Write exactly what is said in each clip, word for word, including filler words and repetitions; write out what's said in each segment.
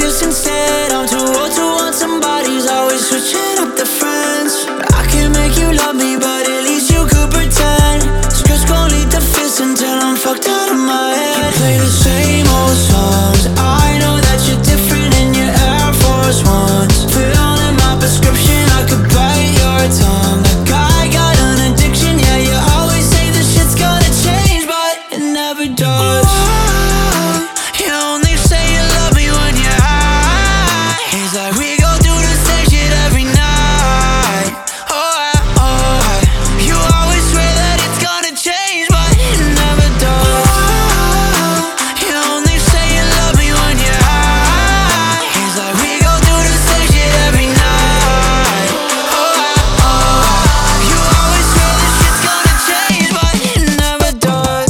just instead. I'm too old to want somebody's always switching up the friends. I can make you love me, but at least you could pretend. Scripts gon' lead to fists until I'm fucked out of my head. You play the same old songs. I know that you're different in your Air Force Ones. Fill in my prescription, I could bite your tongue. That guy got an addiction, yeah, you always say this shit's gonna change, but it never does. You only say you love me when you're high. It's like we go through the same shit every night. Oh, I, oh, I. You always swear that it's gonna change, but it never does. You only say you love me when you're high. It's like we go through the same shit every night. Oh, I, oh, I. You always swear this shit's gonna change, but it never does.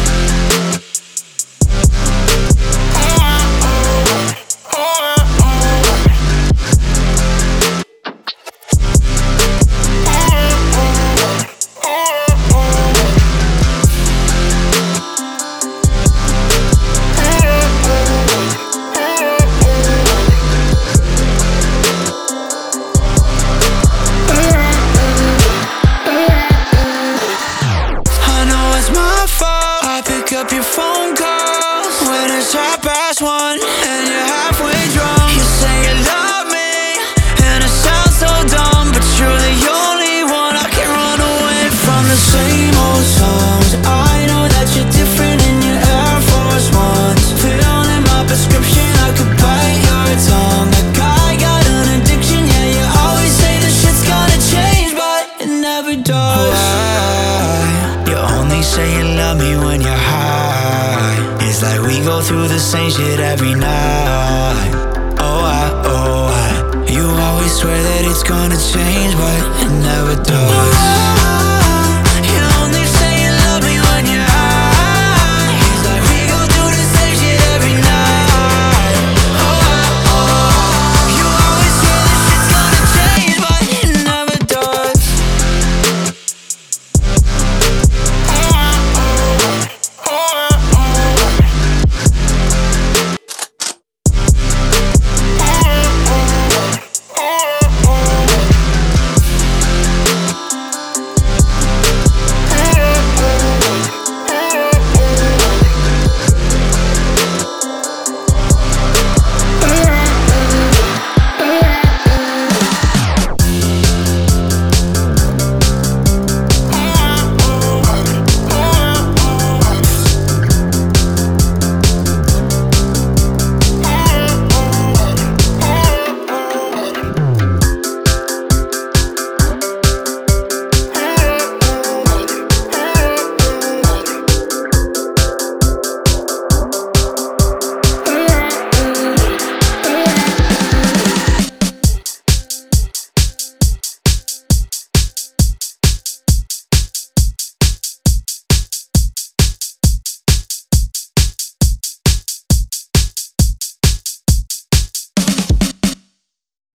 I know it's my fault. I pick up your phone calls when it's half past one and you're halfway drunk. You say you love me, and it sounds so dumb, but you're the only one I can run away from. The same old songs. I know that you're different in your Air Force Ones. Fill in my prescription, I could bite your tongue. That guy got an addiction, yeah, you always say this shit's gonna change, but it never does. You only say you love me when you're high. It's like we go through the same shit every night. Oh, I, oh, I. You always swear that it's gonna change, but it never does.